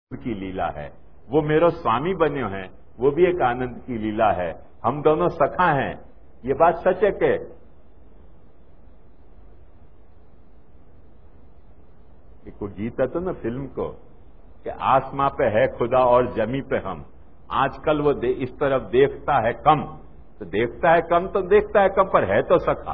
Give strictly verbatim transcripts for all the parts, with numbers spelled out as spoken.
की लीला है। वो मेरो स्वामी बन्यो है, वो भी एक आनंद की लीला है। हम दोनों सखा हैं, ये बात सच है कि कोई गीत तो ना फिल्म को कि आसमां पे है खुदा और जमी पे हम। आजकल वो इस तरफ देखता है कम, तो देखता है कम तो देखता है कम, पर है तो सखा।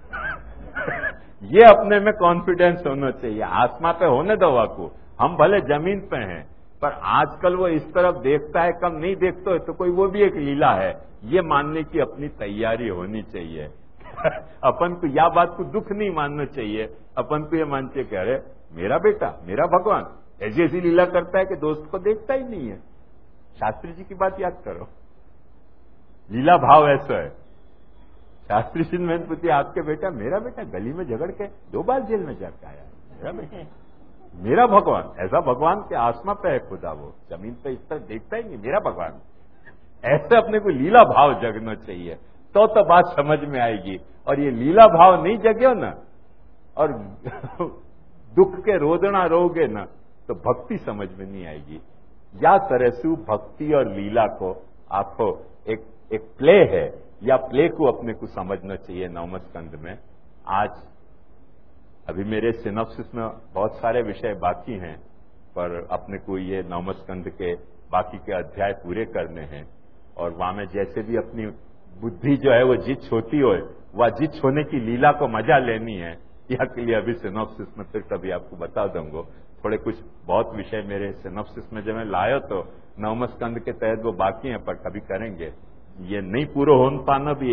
ये अपने में कॉन्फिडेंस होना चाहिए। आसमां पे होने दो वाकू, हम भले जमीन पे हैं, पर आजकल वो इस तरफ देखता है कम, नहीं देखते तो कोई वो भी एक लीला है। ये मानने की अपनी तैयारी होनी चाहिए। अपन को या बात को दुख नहीं मानना चाहिए। अपन को ये मान चाहिए कि अरे मेरा बेटा, मेरा भगवान ऐसी ऐसी लीला करता है कि दोस्त को देखता ही नहीं है। शास्त्री जी की बात याद करो, लीला भाव ऐसा है। शास्त्री जी ने पूछी, आपके बेटा, मेरा बेटा गली में झगड़ के दो बार जेल में जाके आया, मेरा बेटा, मेरा भगवान, ऐसा भगवान के आसमां पे है खुदा, वो जमीन पे इस तरह देखता ही नहीं, मेरा भगवान। ऐसे अपने को लीला भाव जगना चाहिए, तो तो बात समझ में आएगी। और ये लीला भाव नहीं जगे ना, और दुख के रोदना रोगे ना, तो भक्ति समझ में नहीं आएगी। या तरसु भक्ति और लीला को आपको एक एक प्ले है, या प्ले को अपने को समझना चाहिए। नवम स्कंद में आज अभी मेरे सिनॉप्सिस में बहुत सारे विषय बाकी हैं, पर अपने को ये नवम स्कंद के बाकी के अध्याय पूरे करने हैं। और वहां में जैसे भी अपनी बुद्धि जो है वो जित छोटी हो, वह जित होने की लीला को मजा लेनी है, यह के लिए अभी सिनॉप्सिस में फिर कभी आपको बता दूंगा। थोड़े कुछ बहुत विषय मेरे सिनॉप्सिस में जब मैं लाया तो नवम स्कंद के तहत वो बाकी हैं, पर कभी करेंगे। ये नहीं पूरा हो पाना भी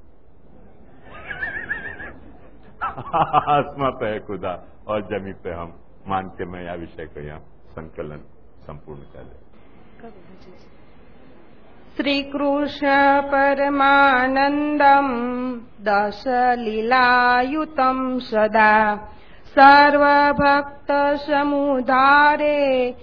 आसमां पे है खुदा और जमी पे हम, मान के मैं यह विषय को यहाँ संकलन संपूर्ण कर ले। श्री कृष्ण परमानंदम दश लीलायुतम सदा सर्वभक्त समुदारे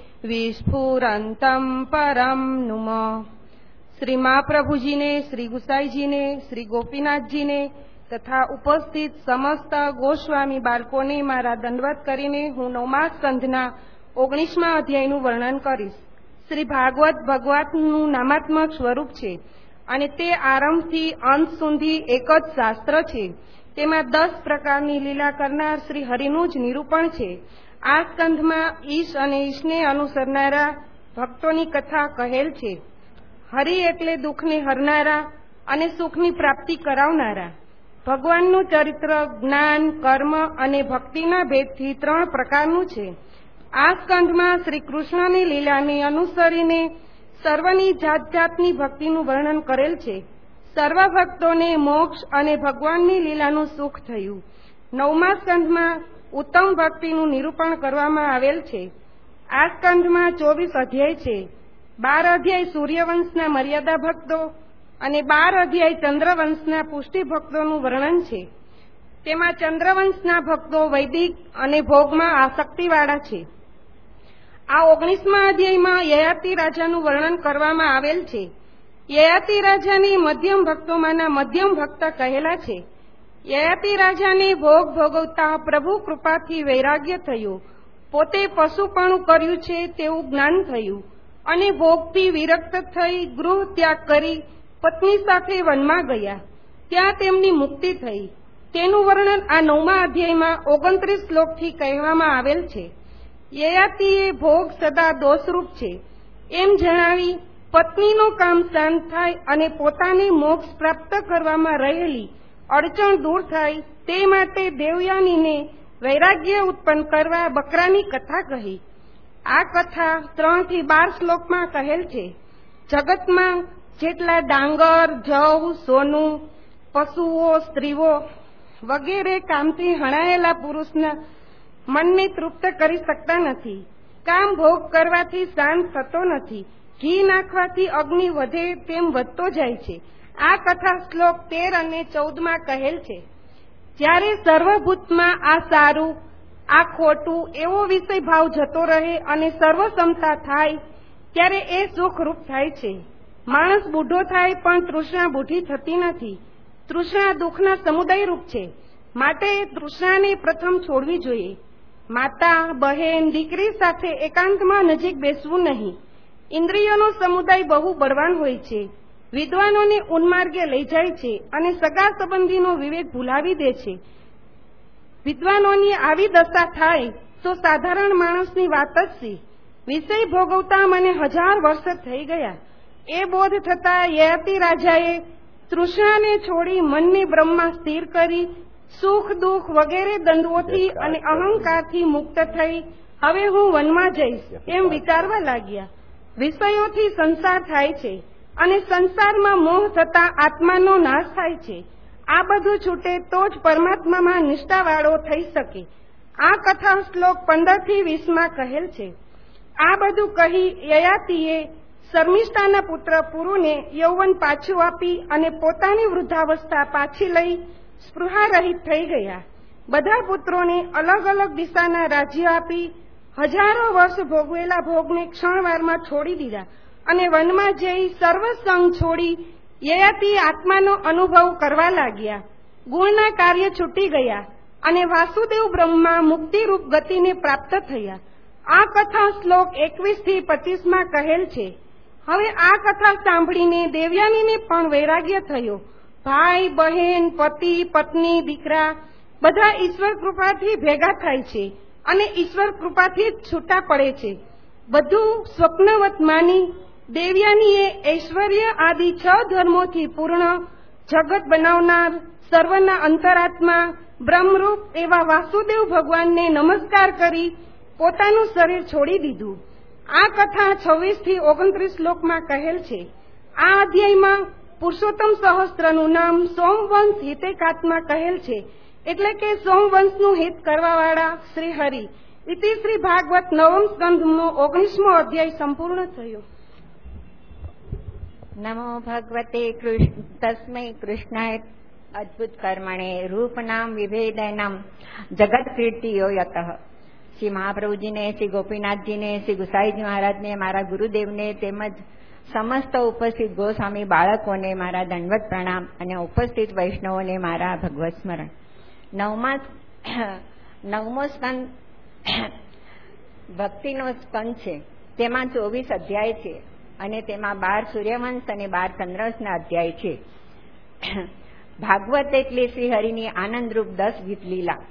विस्फुरंतम परम नुम। श्री महाप्रभु जी ने, श्री गुसाई जी ने, श्री गोपीनाथ जी ने तथा उपस्थित समस्त गोस्वामी बाળકોને મારા દંડવત કરીને હું નવમા સ્કંધના ઓગણીસમા અધ્યાયનું વર્ણન કરીશ। શ્રી ભાગવત ભગવાનનું નામાત્મક સ્વરૂપ છે અને તે આરંભથી અંત સુધી એક જ શાસ્ત્ર છે। તેમાં દસ પ્રકારની લીલા કરનાર શ્રી હરિનું જ નિરૂપણ છે। આ સ્કંધમાં ઈશ અને ઈશને અનુસરનારા ભક્તોની કથા કહેલ છે। હરિ એટલે દુઃખને હરનારા અને સુખની પ્રાપ્તિ કરાવનારા। ભગવાનનું ચરિત્ર જ્ઞાન, કર્મ અને ભક્તિના ભેદથી ત્રણ પ્રકારનું છે। આ સ્કંધમાં શ્રી કૃષ્ણની લીલાને અનુસરીને સર્વની જાત જાતની ભક્તિનું વર્ણન કરેલ છે। સર્વ ભક્તોને મોક્ષ અને ભગવાનની લીલાનું સુખ થયું। નવમા સ્કંધમાં ઉત્તમ ભક્તિનું નિરૂપણ કરવામાં આવેલ છે। આ સ્કંધમાં ચોવીસ અધ્યાય છે। બાર અધ્યાય સૂર્યવંશના મર્યાદા ભક્તો અને બાર અધ્યાય ચંદ્રવંશના પુષ્ટિ ભક્તોનું વર્ણન છે। તેમાં ચંદ્રવંશના ભક્તો વૈદિક અને ભોગમાં આસક્તિવાળા છે। આ ઓગણીસમા અધ્યાયમાં યયાતિ રાજાનું વર્ણન કરવામાં આવેલ છે। યયાતિ રાજાને મધ્યમ ભક્તોમાંના મધ્યમ ભક્ત કહેલા છે। યયાતિ રાજાને ભોગ ભોગવતા પ્રભુ કૃપાથી વૈરાગ્ય થયું। પોતે પશુપણું કર્યું છે તેવું જ્ઞાન થયું અને ભોગથી વિરક્ત થઈ ગૃહ ત્યાગ કરી પત્ની સાથે વનમાં ગયા। ત્યાં તેમની મુક્તિ થઈ। તેનું વર્ણન આ નવમા અધ્યાયમાં ઓગણત્રીસ શ્લોકથી કહેવામાં આવેલ છે। યયાતિએ ભોગ સદા દોષરૂપ છે એમ જણાવી પત્નીનું કામ શાંત થાય અને પોતાને મોક્ષ પ્રાપ્ત કરવામાં રહેલી અડચણ દૂર થાય તે માટે દેવયાનીને વૈરાગ્ય ઉત્પન્ન કરવા બકરાની કથા કહી। આ કથા ત્રણ થી બાર શ્લોકમાં કહેલ છે। જગતમાં જેટલા ડાંગર, જવ, સોનું, પશુઓ, સ્ત્રીઓ વગેરે કામથી હણાયેલા પુરુષના મનને તૃપ્ત કરી શકતા નથી। કામ ભોગ કરવાથી શાંત થતો નથી। ઘી નાખવાથી અગ્નિ વધે તેમ વધતો જાય છે। આ કથા શ્લોક તેર અને ચૌદમાં કહેલ છે। જ્યારે સર્વભૂતમાં આ સારું, આ ખોટું એવો વિષય ભાવ જતો રહે અને સર્વસમતા થાય ત્યારે એ સુખરૂપ થાય છે। માણસ બુઢો થાય પણ તૃષ્ણા બુઢી થતી નથી। તૃષ્ણા દુઃખના સમુદાય રૂપ છે, માટે તૃષ્ણાને પ્રથમ છોડવી જોઈએ। માતા, બહેન, દીકરી સાથે એકાંતમાં નજીક બેસવું નહીં. ઇન્દ્રિયોનો સમુદાય બહુ બળવાન હોય છે. વિદ્વાનોને ઉન્માર્ગે લઈ જાય છે અને સગા સંબંધીનો વિવેક ભૂલાવી દે છે. વિદ્વાનોની આવી દશા થાય તો સાધારણ માણસની વાત જ છે. વિષય ભોગવતા મને હજાર વર્ષ થઈ ગયા. એ બોધ થતા યયાતિ રાજાએ તૃષ્ણાને છોડી મનને બ્રહ્મમાં સ્થિર કરી સુખ દુઃખ વગેરે દંડોથી અને અહંકારથી મુક્ત થઈ હવે હું વનમાં જઈશ એમ વિચારવા લાગ્યા. વિષયોથી સંસાર થાય છે અને સંસારમાં મોહ થતા આત્માનો નાશ થાય છે. આ બધું છૂટે તો જ પરમાત્મામાં નિષ્ઠાવાળો થઈ શકે. આ કથા શ્લોક પંદર થી વીસ માં કહેલ છે. આ બધું કહી યયાતિએ શર્મિષ્ઠાના પુત્ર પુરુને યૌવન પાછું આપી અને પોતાની વૃદ્ધાવસ્થા પાછી લઈ સ્પૃહા રહિત થઈ ગયા. બધા પુત્રોને અલગ અલગ દિશાના રાજ્ય આપી હજારો વર્ષ ભોગવેલા ભોગને ક્ષણવારમાં છોડી દીધા અને વનમાં જઈ સર્વસંગ છોડી યયાતિ આત્માનો અનુભવ કરવા લાગ્યા. ગુણના કાર્ય છૂટી ગયા અને વાસુદેવ બ્રહ્મા મુક્તિરૂપ ગતિને પ્રાપ્ત થયા. આ કથા શ્લોક એકવીસ થી પચીસ માં કહેલ છે. હવે આ કથા સાંભળીને દેવયાનીને પણ વૈરાગ્ય થયો. ભાઈ, બહેન, પતિ, પત્ની, દીકરા બધા ઈશ્વર કૃપાથી ભેગા થાય છે અને ઈશ્વર કૃપાથી જ છૂટા પડે છે. બધું સ્વપ્નવત માની દેવયાનીએ ઐશ્વર્ય આદિ છ ધર્મોથી પૂર્ણ જગત બનાવનાર સર્વના અંતરાત્મા બ્રહ્મરૂપ એવા વાસુદેવ ભગવાનને નમસ્કાર કરી પોતાનું શરીર છોડી દીધું. આ કથા છવ્વીસ થી ઓગણત્રીસ શ્લોકમાં કહેલ છે. આ અધ્યાયમાં પુરુષોત્તમ સહસ્ત્રનું નામ સોમવંશ હિતેકાત્મા કહેલ છે, એટલે કે સોમવંશનું હિત કરવાવાળા શ્રી હરિ. ઇતિ શ્રી ભાગવત નવમ સ્કંધનો ઓગણીસમો અધ્યાય સંપૂર્ણ થયો. નમો ભગવતે કૃષ્ણ તસ્મૈ કૃષ્ણાય અદ્ભુત કર્મણે રૂપ નામ વિભેદનમ જગત કીર્તિયો યતઃ. શ્રી મહાપ્રભુજીને, શ્રી ગોપીનાથજીને, શ્રી ગુસાઈજી મહારાજને, મારા ગુરુદેવને તેમજ સમસ્ત ઉપસ્થિત ગોસ્વામી બાળકોને મારા દંડવત પ્રણામ અને ઉપસ્થિત વૈષ્ણવોને મારા ભગવત સ્મરણ. નવમા નવમો સ્કંદ ભક્તિનો સ્કંદ છે. તેમાં ચોવીસ અધ્યાય છે અને તેમાં બાર સૂર્યવંશ અને બાર ચંદ્રવંશના અધ્યાય છે. ભાગવત એટલે શ્રી હરિની આનંદરૂપ દસ ગીત લીલા.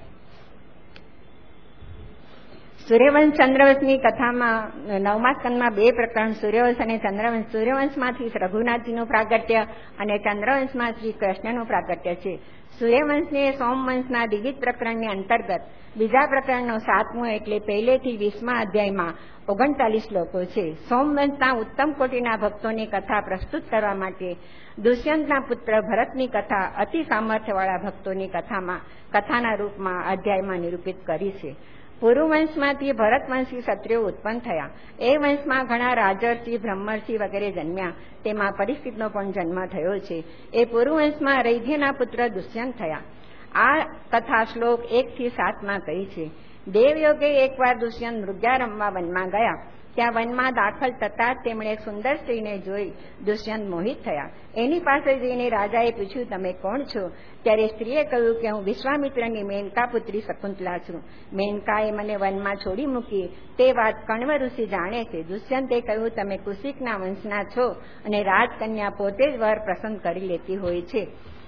સૂર્યવંશ ચંદ્રવંશની કથામાં નવમા સ્કંદમાં બે પ્રકરણ સૂર્યવંશ અને ચંદ્રવંશ. સૂર્યવંશમાંથી રઘુનાથજીનું પ્રાગટ્ય અને ચંદ્રવંશમાં શ્રી કૃષ્ણનું પ્રાગટ્ય છે. સૂર્યવંશને સોમવંશના દ્વિવિધ પ્રકરણની અંતર્ગત બીજા પ્રકરણનો સાતમો એટલે પહેલેથી વીસમા અધ્યાયમાં ઓગણચાલીસ શ્લોકો છે. સોમવંશના ઉત્તમ કોટીના ભક્તોની કથા પ્રસ્તુત કરવા માટે દુષ્યંતના પુત્ર ભરતની કથા અતિ સામર્થ્યવાળા ભક્તોની કથામાં કથાના રૂપમાં અધ્યાયમાં નિરૂપિત કરી છે. પુરુવંશમાંથી ભરતવંશી ક્ષત્રિયો ઉત્પન્ન થયા. એ વંશમાં ઘણા રાજર્ષિ, બ્રહ્મર્ષિ વગેરે જન્મ્યા. તેમાં પરીક્ષિતનો પણ જન્મ થયો છે. એ પુરુવંશમાં રૈધ્યના પુત્ર દુષ્યંત થયા. આ કથા શ્લોક એક થી સાતમાં કહી છે. દેવયોગે એકવાર દુષ્યંત મૃગયા રમવા વનમાં ગયા. ત્યાં વનમાં દાખલ થતા તેમણે એક સુંદર સ્ત્રીને જોઈ દુષ્યંત મોહિત થયા. એની પાસે જઈને રાજાએ પૂછ્યું, તમે કોણ છો? ત્યારે સ્ત્રીએ કહ્યું કે હું વિશ્વામિત્રની મેનકા પુત્રી શકુંતલા છું. મેનકાએ મને વનમાં છોડી મૂકી તે વાત કણ્વ ઋષિ જાણે છે. દુષ્યંતે કહ્યું, તમે કુશિકના વંશના છો અને રાજકન્યા પોતે જ વર પસંદ કરી લેતી હોય છે.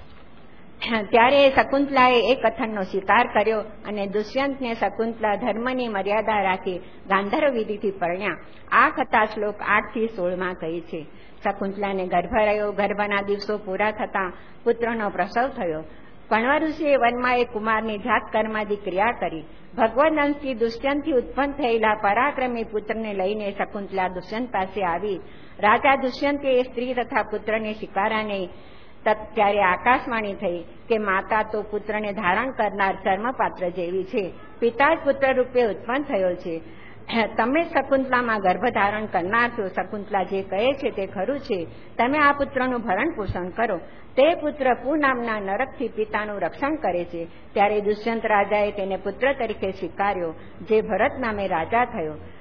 ત્યારે શકુંતલાએ એ કથનનો સ્વીકાર કર્યો અને દુષ્યંતને શકુંતલા ધર્મની મર્યાદા રાખી ગાંધર્વ વિધિથી પરણ્યા. આ કથા શ્લોક આઠ થી સોળમાં કહી છે. શકુંતલાને ગર્ભ રહ્યો. ગર્ભના દિવસો પૂરા થતા પુત્રનો પ્રસવ થયો. કણ્વ ઋષિએ વનમાં એક કુમારની જાત કર્માદી ક્રિયા કરી. ભગવદ અંશથી દુષ્યંતથી ઉત્પન્ન થયેલા પરાક્રમી પુત્રને લઈને શકુંતલા દુષ્યંત પાસે આવી. રાજા દુષ્યંતે એ સ્ત્રી તથા પુત્રને સ્વીકાર્યા નહીં. ત્યારે આકાશવાણી થઈ કે માતા તો પુત્રને ધારણ કરનાર ચર્મપાત્ર જેવી છે. પિતા જ પુત્ર રૂપે ઉત્પન્ન થયો છે. તમે શકુંતલામાં ગર્ભ ધારણ કરનાર છો. શકુંતલા જે કહે છે તે ખરું છે. તમે આ પુત્રનું ભરણ પોષણ કરો. તે પુત્ર પુ નામના નરકથી પિતાનું રક્ષણ કરે છે. ત્યારે દુષ્યંત રાજાએ તેને પુત્ર તરીકે સ્વીકાર્યો, જે ભરત નામે રાજા થયો.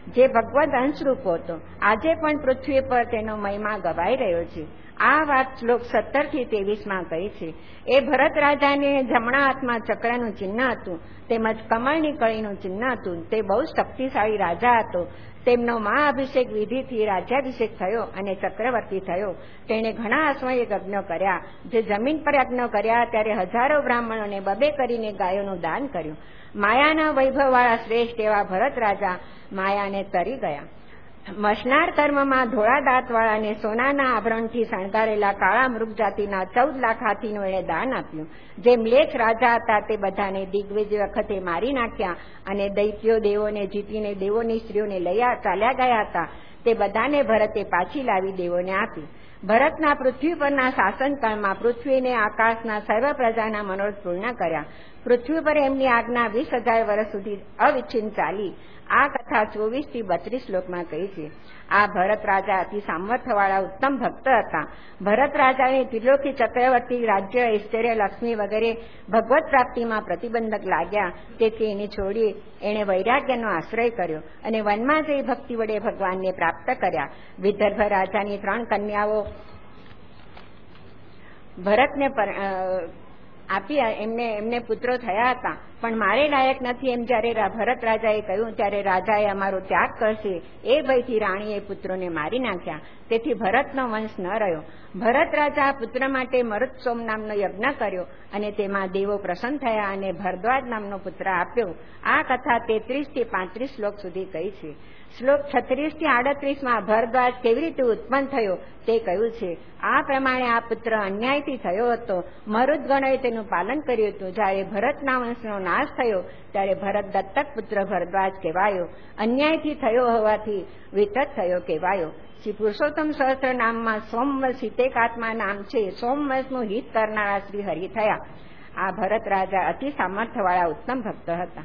જે ભગવદ અંશરૂપ હતો, આજે પણ પૃથ્વી પર તેનો મહિમા ગવાઈ રહ્યો છે. આ વાત શ્લોક સત્તર થી ત્રેવીસ માં કહી છે. એ ભરત રાજાને જમણા હાથમાં ચક્રનું ચિહ્ન હતું, તેમજ કમળની કળીનું ચિહ્ન હતું. તે બહુ શક્તિશાળી રાજા હતો. તેમનો મહાઅભિષેક વિધિથી રાજ્યાભિષેક થયો અને ચક્રવર્તી થયો. તેણે ઘણા અશ્વય યજ્ઞો કર્યા. જે જમીન પર યજ્ઞો કર્યા ત્યારે હજારો બ્રાહ્મણોને બબે કરીને ગાયોનું દાન કર્યું. માયાના વૈભવવાળા શ્રેષ્ઠ એવા ભરત રાજા માયાને તરી ગયા. મસનાર કર્મમાં ધોળા દાંતવાળા અને સોનાના આભરણથી શણગારેલા કાળા મૃગ જાતિના ચૌદ લાખ હાથીનું એણે દાન આપ્યું. જે મ્લેચ્છ રાજા હતા તે બધાને દિગ્વિજય વખતે મારી નાખ્યા અને દૈત્યો દેવોને જીતીને દેવોની સ્ત્રીઓને લઈ ચાલ્યા ગયા હતા તે બધાને ભરતે પાછી લાવી દેવોને આપી. ભરતના પૃથ્વી પરના શાસનકાળમાં પૃથ્વીને આકાશના સર્વ પ્રજાના મનોરથ પૂર્ણ કર્યા. પૃથ્વી પર એમની આજ્ઞા વીસ હજાર વર્ષ સુધી અવિચ્છિન્ન ચાલી. આ કથા ચોવીસ થી બત્રીસ શ્લોકમાં કહી છે. આ ભરત રાજા અતિ સામર્થ્યવાળા ઉત્તમ ભક્ત હતા. ભરત રાજાને ત્રિલોકી ચક્રવર્તી, રાજ્ય, ઐશ્વર્ય, લક્ષ્મી વગેરે ભગવત પ્રાપ્તિમાં પ્રતિબંધક લાગ્યા. તેથી એને છોડી એણે વૈરાગ્યનો આશ્રય કર્યો અને વનમાં જઈ ભક્તિ વડે ભગવાનને પ્રાપ્ત કર્યા. વિદર્ભ રાજાની ત્રણ કન્યાઓ ભરતને આપી એમને એમને પુત્રો થયા હતા, પણ મારે લાયક નથી એમ જયારે ભરત રાજાએ કહ્યું ત્યારે રાજાએ અમારો ત્યાગ કરશે એ ભયથી રાણીએ પુત્રોને મારી નાખ્યા. તેથી ભરતનો વંશ ન રહ્યો. ભરત રાજા પુત્ર માટે મરુત્સોમ નામનો યજ્ઞ કર્યો અને તેમાં દેવો પ્રસન્ન થયા અને ભરદ્વાજ નામનો પુત્ર આપ્યો. આ કથા તેત્રીસ થી પાંત્રીસ શ્લોક સુધી કહી છે. શ્લોક છત્રીસ થી આડત્રીસ માં ભરદ્વાજ કેવી રીતે ઉત્પન્ન થયો તે કહ્યું છે. આ પ્રમાણે આ પુત્ર અન્યાયથી થયો હતો. મરુદગણોએ તેનું પાલન કર્યું હતું. જયારે ભરતના વંશનો નાશ થયો ત્યારે ભરત દત્તક પુત્ર ભરદ્વાજ કહેવાયો. અન્યાયથી થયો હોવાથી વિતત થયો કહેવાયો. શ્રી પુરુષોત્તમ સહસ્ત્ર નામમાં સોમવંશ હિતેકાત્મા નામ છે. સોમવંશનું હિત કરનારા શ્રી હરિ થયા. આ ભરત રાજા અતિ સામર્થ્યવાળા ઉત્તમ ભક્ત હતા.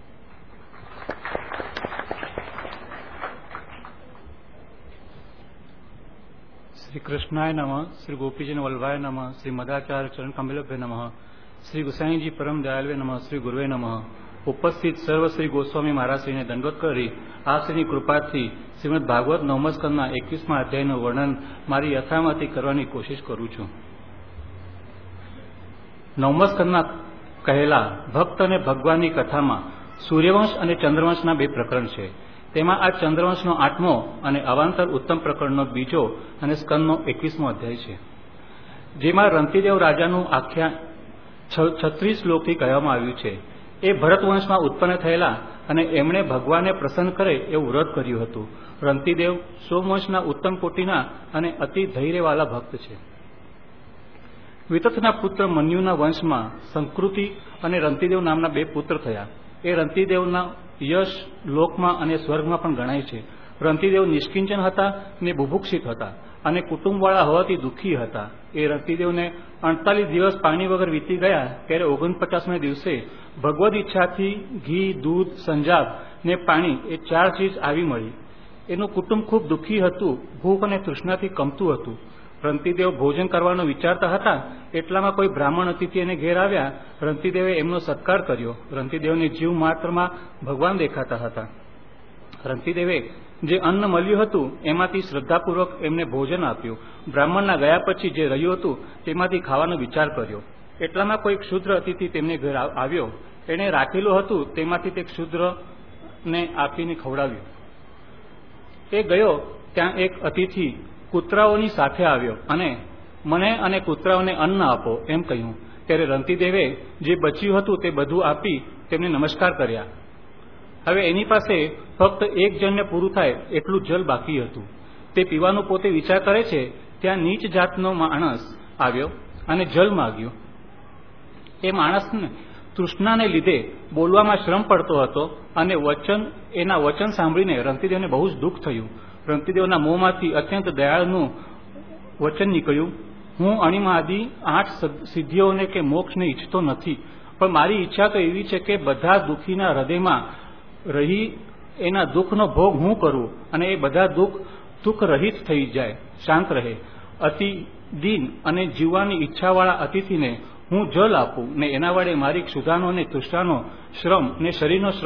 શ્રી કૃષ્ણાય નમઃ, શ્રી ગોપીજન વલ્લભાય નમઃ, શ્રી મદાચાર્ય ચરણ કમલભ્ય નમઃ, શ્રી ગુસાઈજી પરમ દયાલવે નમઃ, શ્રી ગુરુવે નમઃ. ઉપસ્થિત સર્વ શ્રી ગોસ્વામી મહારાજશ્રીને દંડવત કરી આ શ્રીની કૃપાથી શ્રીમદ ભાગવત નવમા સ્કંદના એકવીસમા અધ્યાયનું વર્ણન મારી યથામાંથી કરવાની કોશિશ કરું છું. નવમા સ્કંદના કહેલા ભક્ત અને ભગવાનની કથામાં સૂર્યવંશ અને ચંદ્રવંશના બે પ્રકરણ છે. તેમાં આ ચંદ્રવંશનો આઠમો અને અવાંતર ઉત્તમ પ્રકરણનો બીજો અને સ્કંદનો એકવીસમો અધ્યાય છે, જેમાં રંતિદેવ રાજાનું આખ્યાન છત્રીસ શ્લોકથી કહેવામાં આવ્યું છે. એ ભરત વંશમાં ઉત્પન્ન થયેલા અને એમણે ભગવાનને પ્રસન્ન કરે એવું વ્રત કર્યું હતું. રંતિદેવ સોમવંશના ઉત્તમ કોટીના અને અતિ ધૈર્યવાળા ભક્ત છે. વિતથના પુત્ર મન્યુના વંશમાં સંકૃતિ અને રંતિદેવ નામના બે પુત્ર થયા. એ રંતિદેવના યશ લોકમાં અને સ્વર્ગમાં પણ ગણાય છે. રંતિદેવ નિષ્કિંચન હતા ને બુભુક્ષિત હતા અને કુટુંબવાળા હોવાથી દુઃખી હતા. એ રંતિદેવને અડતાલીસ દિવસ પાણી વગર વીતી ગયા ત્યારે ઓગણપચાસમે દિવસે ભગવદ ઈચ્છાથી ઘી, દૂધ, સંજાબ ને પાણી એ ચાર ચીજ આવી મળી. એનું કુટુંબ ખૂબ દુઃખી હતું, ભૂખ અને તૃષ્ણાથી કમતું હતું. રંતિદેવ ભોજન કરવાનું વિચારતા હતા એટલામાં કોઈ બ્રાહ્મણ અતિથિ એને ઘેર આવ્યા. રંતિદેવે એમનો સત્કાર કર્યો. રંતિદેવને જીવ માત્રમાં ભગવાન દેખાતા હતા. રંતિદેવે જે અન્ન મળ્યું હતું એમાંથી શ્રદ્ધાપૂર્વક એમને ભોજન આપ્યું. બ્રાહ્મણના ગયા પછી જે રહ્યું હતું તેમાંથી ખાવાનો વિચાર કર્યો. એટલામાં કોઈ ક્ષુદ્ર અતિથિ તેમને ઘર આવ્યો. એણે રાખેલું હતું તેમાંથી તે ક્ષુદ્રને આપીને ખવડાવ્યું. એ ગયો ત્યાં એક અતિથિ કૂતરાઓની સાથે આવ્યો અને મને અને કૂતરાઓને અન્ન આપો એમ કહ્યું. ત્યારે રંતિદેવે જે બચ્યું હતું તે બધું આપી તેમને નમસ્કાર કર્યા. હવે એની પાસે ફક્ત એક જણને પૂરું થાય એટલું જલ બાકી હતું. તે પીવાનું પોતે વિચાર કરે છે ત્યાં નીચ જાતનો માણસ આવ્યો અને જલ માગ્યું. એ માણસને તૃષ્ણાને લીધે બોલવામાં શ્રમ પડતો હતો અને વચન એના વચન સાંભળીને રંતિદેવને બહુ જ દુઃખ થયું. રંતિદેવના મોંમાંથી અત્યંત દયાળનું વચન નીકળ્યું, હું અણિમાદિ આઠ સિદ્ધિઓને કે મોક્ષને ઈચ્છતો નથી, પણ મારી ઈચ્છા તો એવી છે કે બધા દુઃખીના હૃદયમાં રહી એના દુઃખનો ભોગ હું કરું અને એ બધા દુઃખ દુઃખ રહિત થઈ જાય, શાંત રહે. અતિ દીન અને જીવવાની ઈચ્છાવાળા અતિથિને હું જલ આપું ને એના વડે મારી ક્ષુધાનો અને તૃષ્ણાનો શ્રમ ને શરીરનો શ્રમ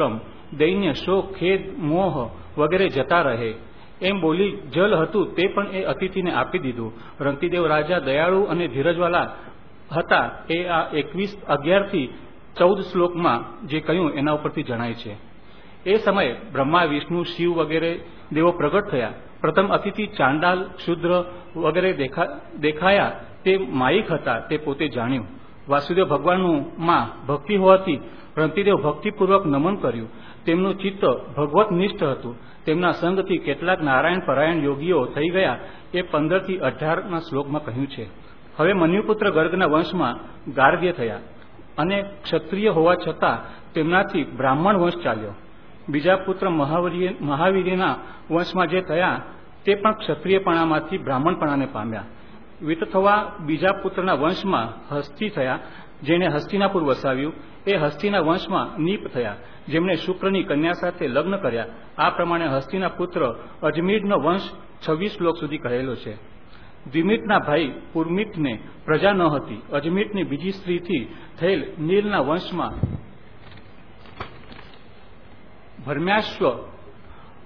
દૈન્ય, શોક, ખેદ, મોહ વગેરે જતા રહે. એમ બોલી જલ હતું તે પણ એ અતિથિને આપી દીધું. રંતિદેવ રાજા દયાળુ અને ધીરજવાલા હતા એ આ એકવીસ અગિયાર થી ચૌદ શ્લોકમાં જે કહ્યું એના ઉપરથી જણાય છે. એ સમયે બ્રહ્મા, વિષ્ણુ, શિવ વગેરે દેવો પ્રગટ થયા. પ્રથમ અતિથિ ચાંડાલ, ક્ષુદ્ર વગેરે દેખાયા તે માયિક હતા તે પોતે જાણ્યું. વાસુદેવ ભગવાનનું માં ભક્તિ હોવાથી રંતિદેવ ભક્તિપૂર્વક નમન કર્યું. તેમનું ચિત્ત ભગવત નિષ્ઠ હતું. તેમના સંગથી કેટલાક નારાયણ પરાયણ યોગીઓ થઈ ગયા એ પંદર થી અઢારના શ્લોકમાં કહ્યું છે. હવે મન્યુપુત્ર ગર્ગના વંશમાં ગાર્ગ્ય થયા અને ક્ષત્રિય હોવા છતાં તેમનાથી બ્રાહ્મણ વંશ ચાલ્યો. બીજા પુત્ર મહાવીર્યના વંશમાં જે થયા તે પણ ક્ષત્રિયપણામાંથી બ્રાહ્મણપણાને પામ્યા. વિતથવા બીજા પુત્રના વંશમાં હસ્તી થયા, જેણે હસ્તિનાપુર વસાવ્યું. એ હસ્તીના વંશમાં નીપ થયા, જેમણે શુક્રની કન્યા સાથે લગ્ન કર્યા. આ પ્રમાણે હસ્તીના પુત્ર અજમીરનો વંશ છવ્વીસ શ્લોક સુધી કહેલો છે. દ્વિમિતના ભાઈ પુરમિતને પ્રજા ન હતી. અજમીરની બીજી સ્ત્રીથી થયેલ નીલના વંશમાં ભરમ્યાશ્વ